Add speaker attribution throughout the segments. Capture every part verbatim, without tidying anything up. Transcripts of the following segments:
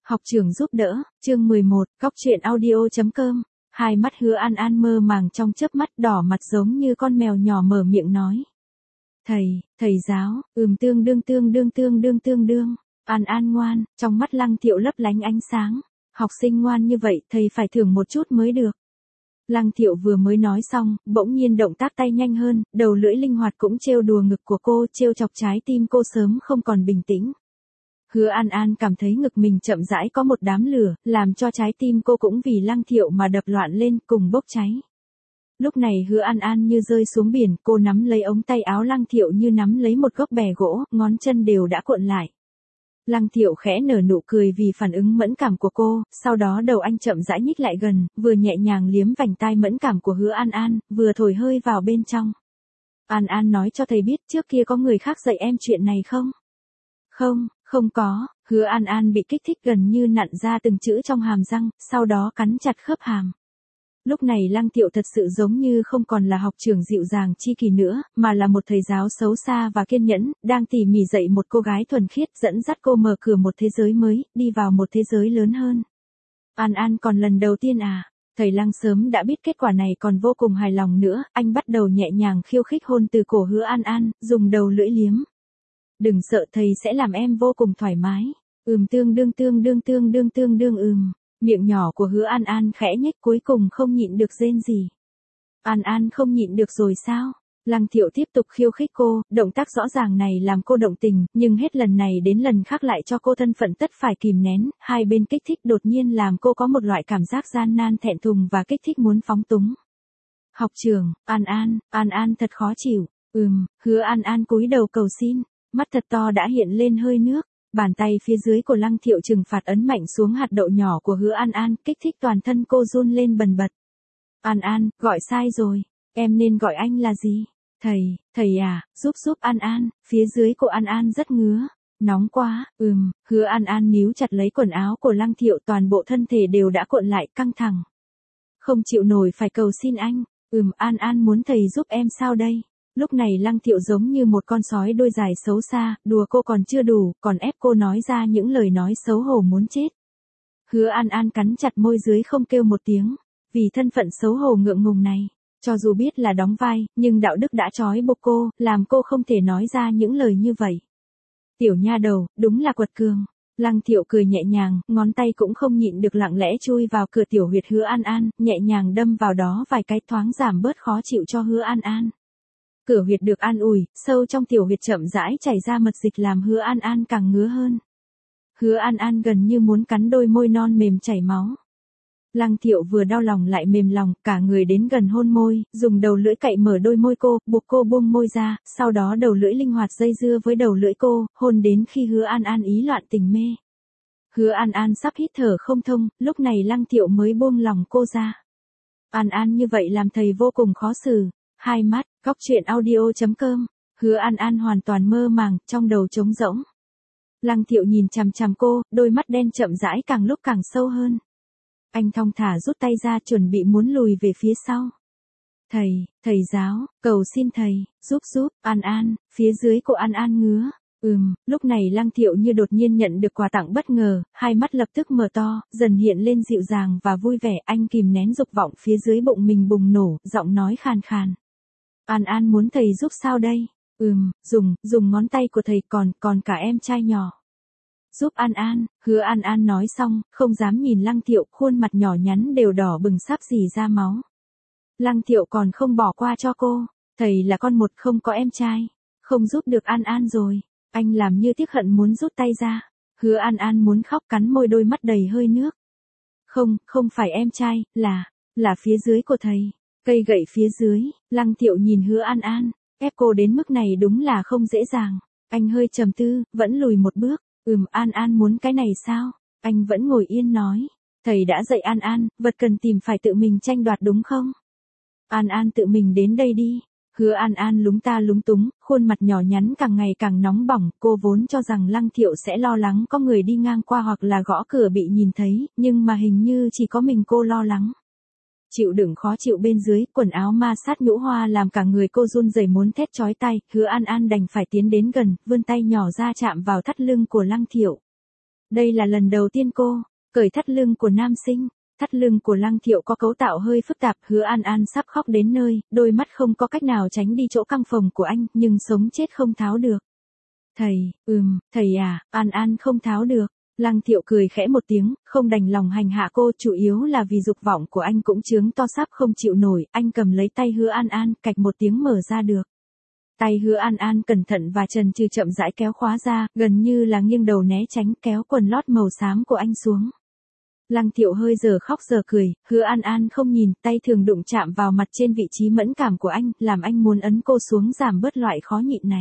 Speaker 1: Học trưởng giúp đỡ, chương mười một, Cóc truyện audio.com. Hai mắt Hứa An An mơ màng trong chớp mắt, đỏ mặt giống như con mèo nhỏ mở miệng nói. Thầy, thầy giáo, ừm tương đương tương đương tương đương tương đương. An An ngoan, trong mắt Lăng Thiệu lấp lánh ánh sáng. Học sinh ngoan như vậy, thầy phải thưởng một chút mới được. Lăng Thiệu vừa mới nói xong, bỗng nhiên động tác tay nhanh hơn, đầu lưỡi linh hoạt cũng trêu đùa ngực của cô, trêu chọc trái tim cô sớm không còn bình tĩnh. Hứa An An cảm thấy ngực mình chậm rãi có một đám lửa, làm cho trái tim cô cũng vì Lăng Thiệu mà đập loạn lên, cùng bốc cháy. Lúc này Hứa An An như rơi xuống biển, cô nắm lấy ống tay áo Lăng Thiệu như nắm lấy một gốc bè gỗ, ngón chân đều đã cuộn lại. Lăng Thiệu khẽ nở nụ cười vì phản ứng mẫn cảm của cô, sau đó đầu anh chậm rãi nhích lại gần, vừa nhẹ nhàng liếm vành tai mẫn cảm của Hứa An An, vừa thổi hơi vào bên trong. An An nói cho thầy biết trước kia có người khác dạy em chuyện này không? Không, không có. Hứa An An bị kích thích gần như nặn ra từng chữ trong hàm răng, sau đó cắn chặt khớp hàm. Lúc này Lăng Thiệu thật sự giống như không còn là học trưởng dịu dàng chi kỳ nữa, mà là một thầy giáo xấu xa và kiên nhẫn, đang tỉ mỉ dạy một cô gái thuần khiết, dẫn dắt cô mở cửa một thế giới mới, đi vào một thế giới lớn hơn. An An còn lần đầu tiên à? Thầy Lăng sớm đã biết kết quả này còn vô cùng hài lòng nữa, anh bắt đầu nhẹ nhàng khiêu khích hôn từ cổ Hứa An An, dùng đầu lưỡi liếm. Đừng sợ, thầy sẽ làm em vô cùng thoải mái. Ừm tương đương tương đương tương đương tương đương ừm. Miệng nhỏ của Hứa An An khẽ nhếch, cuối cùng không nhịn được rên gì. An An không nhịn được rồi sao? Lăng Thiệu tiếp tục khiêu khích cô, động tác rõ ràng này làm cô động tình, nhưng hết lần này đến lần khác lại cho cô thân phận tất phải kìm nén, hai bên kích thích đột nhiên làm cô có một loại cảm giác gian nan thẹn thùng và kích thích muốn phóng túng. Học trưởng, An An, An An thật khó chịu. Ừm, Hứa An An cúi đầu cầu xin, mắt thật to đã hiện lên hơi nước. Bàn tay phía dưới của Lăng Thiệu trừng phạt ấn mạnh xuống hạt đậu nhỏ của Hứa An An, kích thích toàn thân cô run lên bần bật. An An, gọi sai rồi, em nên gọi anh là gì? Thầy, thầy à, giúp giúp An An, phía dưới của An An rất ngứa, nóng quá, ừm, Hứa An An níu chặt lấy quần áo của Lăng Thiệu, toàn bộ thân thể đều đã cuộn lại căng thẳng. Không chịu nổi phải cầu xin anh, ừm An An muốn thầy giúp em sao đây? Lúc này Lăng Thiệu giống như một con sói đôi dài xấu xa, đùa cô còn chưa đủ, còn ép cô nói ra những lời nói xấu hổ muốn chết. Hứa An An cắn chặt môi dưới không kêu một tiếng, vì thân phận xấu hổ ngượng ngùng này, cho dù biết là đóng vai, nhưng đạo đức đã trói buộc cô, làm cô không thể nói ra những lời như vậy. Tiểu nha đầu, đúng là quật cường. Lăng Thiệu cười nhẹ nhàng, ngón tay cũng không nhịn được lặng lẽ chui vào cửa tiểu huyệt Hứa An An, nhẹ nhàng đâm vào đó vài cái, thoáng giảm bớt khó chịu cho Hứa An An. Cửa huyệt được an ủi, sâu trong tiểu huyệt chậm rãi chảy ra mật dịch làm Hứa An An càng ngứa hơn. Hứa An An gần như muốn cắn đôi môi non mềm chảy máu. Lăng Thiệu vừa đau lòng lại mềm lòng, cả người đến gần hôn môi, dùng đầu lưỡi cạy mở đôi môi cô, buộc cô buông môi ra, sau đó đầu lưỡi linh hoạt dây dưa với đầu lưỡi cô, hôn đến khi Hứa An An ý loạn tình mê. Hứa An An sắp hít thở không thông, lúc này Lăng Thiệu mới buông lòng cô ra. An An như vậy làm thầy vô cùng khó xử. Hai mắt, Cóc truyện audio.com. Hứa An An hoàn toàn mơ màng, trong đầu trống rỗng. Lăng Thiệu nhìn chằm chằm cô, đôi mắt đen chậm rãi càng lúc càng sâu hơn. Anh thong thả rút tay ra, chuẩn bị muốn lùi về phía sau. Thầy, thầy giáo, cầu xin thầy, giúp giúp, An An, phía dưới của An An ngứa. Ừm, lúc này Lăng Thiệu như đột nhiên nhận được quà tặng bất ngờ, hai mắt lập tức mở to, dần hiện lên dịu dàng và vui vẻ, anh kìm nén dục vọng phía dưới bụng mình bùng nổ, giọng nói khàn khàn. An An muốn thầy giúp sao đây? Ừm, dùng, dùng ngón tay của thầy, còn, còn cả em trai nhỏ. Giúp An An, Hứa An An nói xong, không dám nhìn Lăng Thiệu, khuôn mặt nhỏ nhắn đều đỏ bừng sắp rỉ ra máu. Lăng Thiệu còn không bỏ qua cho cô, thầy là con một không có em trai, không giúp được An An rồi, anh làm như tiếc hận muốn rút tay ra. Hứa An An muốn khóc, cắn môi, đôi mắt đầy hơi nước. Không, không phải em trai, là, là phía dưới của thầy. Cây gậy phía dưới, Lăng Thiệu nhìn Hứa An An, ép cô đến mức này đúng là không dễ dàng. Anh hơi trầm tư, vẫn lùi một bước. Ừm An An muốn cái này sao? Anh vẫn ngồi yên nói. Thầy đã dạy An An, vật cần tìm phải tự mình tranh đoạt đúng không? An An tự mình đến đây đi. Hứa An An lúng ta lúng túng, khuôn mặt nhỏ nhắn càng ngày càng nóng bỏng, cô vốn cho rằng Lăng Thiệu sẽ lo lắng có người đi ngang qua hoặc là gõ cửa bị nhìn thấy, nhưng mà hình như chỉ có mình cô lo lắng. Chịu đựng khó chịu bên dưới, quần áo ma sát nhũ hoa làm cả người cô run rẩy muốn thét chói tai, Hứa An An đành phải tiến đến gần, vươn tay nhỏ ra chạm vào thắt lưng của Lăng Thiệu. Đây là lần đầu tiên cô cởi thắt lưng của nam sinh. Thắt lưng của Lăng Thiệu có cấu tạo hơi phức tạp, Hứa An An sắp khóc đến nơi, đôi mắt không có cách nào tránh đi chỗ căng phồng của anh, nhưng sống chết không tháo được. Thầy, ừm, thầy à, An An không tháo được. Lăng Thiệu cười khẽ một tiếng, không đành lòng hành hạ cô, chủ yếu là vì dục vọng của anh cũng chướng to sắp không chịu nổi, anh cầm lấy tay Hứa An An, cạch một tiếng mở ra được. Tay Hứa An An cẩn thận và chần chừ chậm rãi kéo khóa ra, gần như là nghiêng đầu né tránh, kéo quần lót màu xám của anh xuống. Lăng Thiệu hơi giờ khóc giờ cười, Hứa An An không nhìn, tay thường đụng chạm vào mặt trên vị trí mẫn cảm của anh, làm anh muốn ấn cô xuống giảm bớt loại khó nhịn này.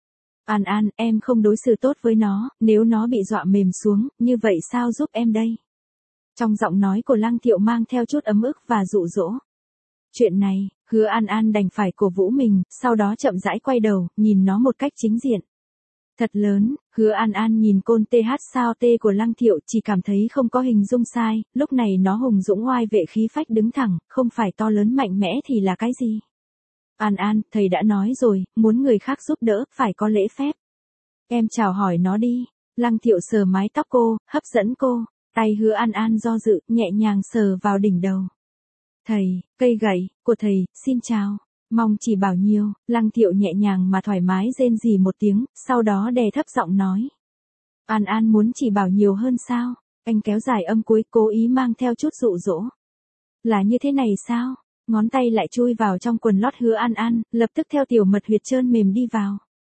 Speaker 1: An An, em không đối xử tốt với nó, nếu nó bị dọa mềm xuống, như vậy sao giúp em đây? Trong giọng nói của Lăng Thiệu mang theo chút ấm ức và dụ dỗ. Chuyện này, Hứa An An đành phải cổ vũ mình, sau đó chậm rãi quay đầu, nhìn nó một cách chính diện. Thật lớn, Hứa An An nhìn côn tê hát sao tê của Lăng Thiệu, chỉ cảm thấy không có hình dung sai, lúc này nó hùng dũng oai vệ khí phách đứng thẳng, không phải to lớn mạnh mẽ thì là cái gì? An An, thầy đã nói rồi, muốn người khác giúp đỡ, phải có lễ phép. Em chào hỏi nó đi. Lăng Thiệu sờ mái tóc cô, hấp dẫn cô, tay Hứa An An do dự, nhẹ nhàng sờ vào đỉnh đầu. Thầy, cây gậy, của thầy, xin chào. Mong chỉ bảo nhiều, Lăng Thiệu nhẹ nhàng mà thoải mái rên rỉ một tiếng, sau đó đè thấp giọng nói. An An muốn chỉ bảo nhiều hơn sao? Anh kéo dài âm cuối, cố ý mang theo chút dụ dỗ. Là như thế này sao? Ngón tay lại chui vào trong quần lót Hứa An An, lập tức theo tiểu mật huyệt trơn mềm đi vào.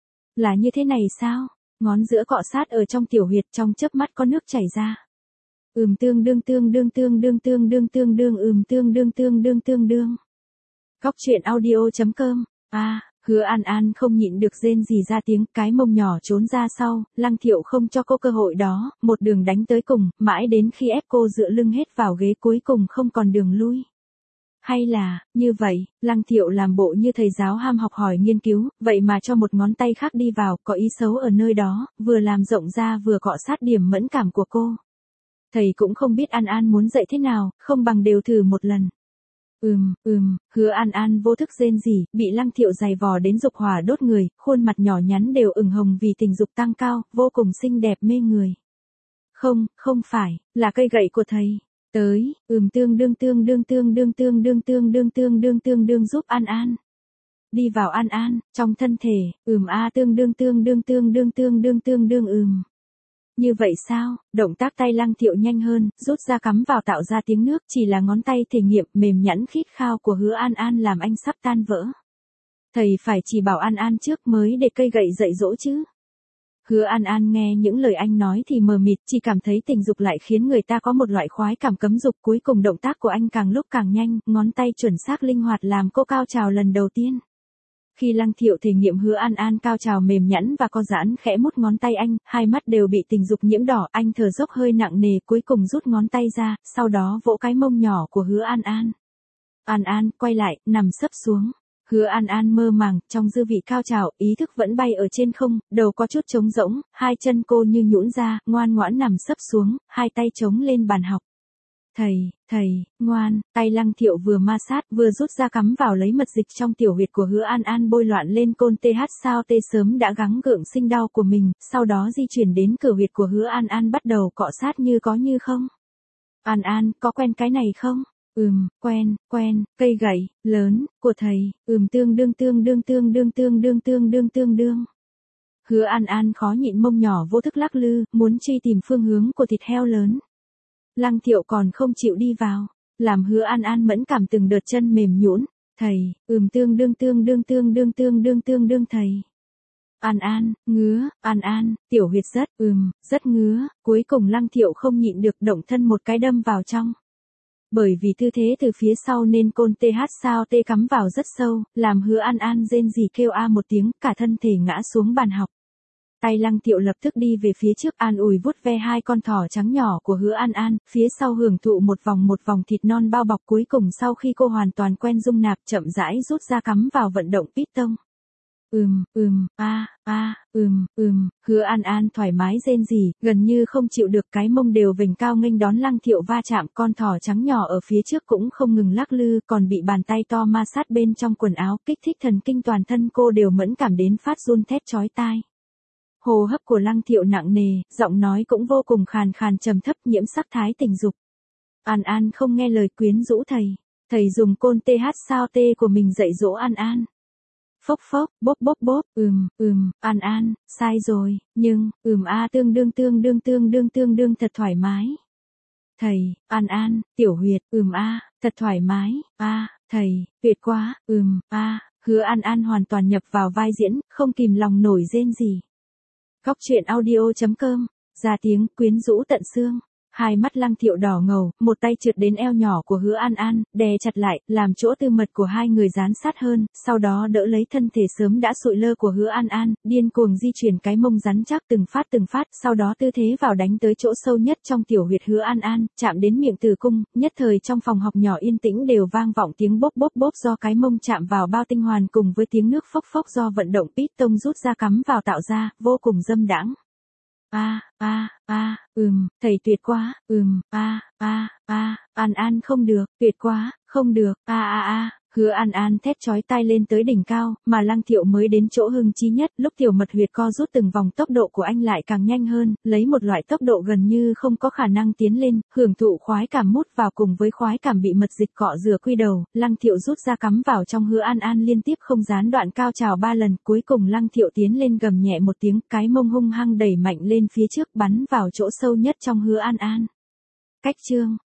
Speaker 1: Là như thế này sao? Ngón giữa cọ sát ở trong tiểu huyệt, trong chớp mắt có nước chảy ra. Ừm tương đương tương đương tương đương tương đương tương đương ừm tương đương tương đương tương đương. Góc truyện audio chấm com. À, Hứa An An không nhịn được rên rỉ ra tiếng, cái mông nhỏ trốn ra sau, Lăng Thiệu không cho cô cơ hội đó, một đường đánh tới cùng, mãi đến khi ép cô dựa lưng hết vào ghế cuối cùng không còn đường lui. Hay là, như vậy, Lăng Thiệu làm bộ như thầy giáo ham học hỏi nghiên cứu, vậy mà cho một ngón tay khác đi vào, có ý xấu ở nơi đó, vừa làm rộng ra vừa cọ sát điểm mẫn cảm của cô. Thầy cũng không biết An An muốn dạy thế nào, không bằng đều thử một lần. Ừm, ừm, Hứa An An vô thức rên rỉ, bị Lăng Thiệu giày vò đến dục hỏa đốt người, khuôn mặt nhỏ nhắn đều ửng hồng vì tình dục tăng cao, vô cùng xinh đẹp mê người. Không, không phải, là cây gậy của thầy. Tới, ừm tương đương tương đương tương đương tương đương tương đương tương đương tương đương giúp An An. Đi vào An An, trong thân thể, ừm a tương đương tương đương tương đương tương đương tương đương ừm. Như vậy sao? Động tác tay Lăng Thiệu nhanh hơn, rút ra cắm vào tạo ra tiếng nước, chỉ là ngón tay thể nghiệm mềm nhẵn khít khao của Hứa An An làm anh sắp tan vỡ. Thầy phải chỉ bảo An An trước mới để cây gậy dạy dỗ chứ. Hứa An An nghe những lời anh nói thì mờ mịt, chỉ cảm thấy tình dục lại khiến người ta có một loại khoái cảm cấm dục, cuối cùng động tác của anh càng lúc càng nhanh, ngón tay chuẩn xác linh hoạt làm cô cao trào lần đầu tiên. Khi Lăng Thiệu thể nghiệm Hứa An An cao trào mềm nhẵn và co giãn khẽ mút ngón tay anh, hai mắt đều bị tình dục nhiễm đỏ, anh thở dốc hơi nặng nề, cuối cùng rút ngón tay ra, sau đó vỗ cái mông nhỏ của Hứa An An. An An, quay lại, nằm sấp xuống. Hứa An An mơ màng, trong dư vị cao trào, ý thức vẫn bay ở trên không, đầu có chút trống rỗng, hai chân cô như nhũn ra, ngoan ngoãn nằm sấp xuống, hai tay chống lên bàn học. Thầy, thầy, ngoan, tay Lăng Thiệu vừa ma sát, vừa rút ra cắm vào lấy mật dịch trong tiểu huyệt của Hứa An An bôi loạn lên côn tê hát sao tê sớm đã gắng gượng sinh đau của mình, sau đó di chuyển đến cửa huyệt của Hứa An An bắt đầu cọ sát như có như không. An An, có quen cái này không? Ừm, quen, quen, cây gậy, lớn, của thầy, ừm tương đương tương đương tương đương tương đương tương đương tương đương. Hứa An An khó nhịn mông nhỏ vô thức lắc lư, muốn truy tìm phương hướng của thịt heo lớn. Lăng Thiệu còn không chịu đi vào, làm Hứa An An mẫn cảm từng đợt chân mềm nhũn. Thầy, ừm tương đương tương đương tương đương tương đương tương đương thầy. An An, ngứa, An An, tiểu huyệt rất, ừm, rất ngứa, cuối cùng Lăng Thiệu không nhịn được động thân một cái đâm vào trong. Bởi vì tư thế từ phía sau nên côn tê hát sao tê cắm vào rất sâu, làm Hứa An An rên rỉ kêu a một tiếng, cả thân thể ngã xuống bàn học. Tay Lăng Thiệu lập tức đi về phía trước an ủi vuốt ve hai con thỏ trắng nhỏ của Hứa An An, phía sau hưởng thụ một vòng một vòng thịt non bao bọc, cuối cùng sau khi cô hoàn toàn quen dung nạp chậm rãi rút ra cắm vào vận động piston. Ừm, ừm, a, a, ừm, ừm, Hứa An An thoải mái rên rỉ, gần như không chịu được, cái mông đều vểnh cao nghênh đón Lăng Thiệu va chạm, con thỏ trắng nhỏ ở phía trước cũng không ngừng lắc lư, còn bị bàn tay to ma sát bên trong quần áo, kích thích thần kinh toàn thân cô đều mẫn cảm đến phát run thét chói tai. Hô hấp của Lăng Thiệu nặng nề, giọng nói cũng vô cùng khàn khàn trầm thấp nhiễm sắc thái tình dục. An An không nghe lời quyến rũ thầy. Thầy dùng côn tê hát sao tê của mình dạy dỗ An An. Phốc phốc, bốp bốp bốp, ừm, ừm, An An, sai rồi, nhưng, ừm a tương đương tương đương tương đương tương đương thật thoải mái. Thầy, An An, tiểu huyệt, ừm a, thật thoải mái, a, thầy, tuyệt quá, ừm, a, Hứa An An hoàn toàn nhập vào vai diễn, không kìm lòng nổi rên gì. Góc truyện audio chấm com, ra tiếng quyến rũ tận xương. Hai mắt Lăng Thiệu đỏ ngầu, một tay trượt đến eo nhỏ của Hứa An An, đè chặt lại, làm chỗ tư mật của hai người dán sát hơn, sau đó đỡ lấy thân thể sớm đã sụi lơ của Hứa An An, điên cuồng di chuyển cái mông rắn chắc từng phát từng phát, sau đó tư thế vào đánh tới chỗ sâu nhất trong tiểu huyệt Hứa An An, chạm đến miệng tử cung, nhất thời trong phòng học nhỏ yên tĩnh đều vang vọng tiếng bốp bốp bốp do cái mông chạm vào bao tinh hoàn cùng với tiếng nước phốc phốc do vận động pít tông rút ra cắm vào tạo ra, vô cùng dâm đãng. A, a, a, ừm, thầy tuyệt quá, ừm, a, a, a, An An không được, tuyệt quá, không được, a a a, Hứa An An thét chói tai lên tới đỉnh cao, mà Lăng Thiệu mới đến chỗ hưng chí nhất, lúc tiểu mật huyệt co rút từng vòng tốc độ của anh lại càng nhanh hơn, lấy một loại tốc độ gần như không có khả năng tiến lên, hưởng thụ khoái cảm mút vào cùng với khoái cảm bị mật dịch cọ rửa quy đầu, Lăng Thiệu rút ra cắm vào trong Hứa An An liên tiếp không gián đoạn cao trào ba lần, cuối cùng Lăng Thiệu tiến lên gầm nhẹ một tiếng, cái mông hung hăng đẩy mạnh lên phía trước bắn vào chỗ sâu nhất trong Hứa An An. Cách chương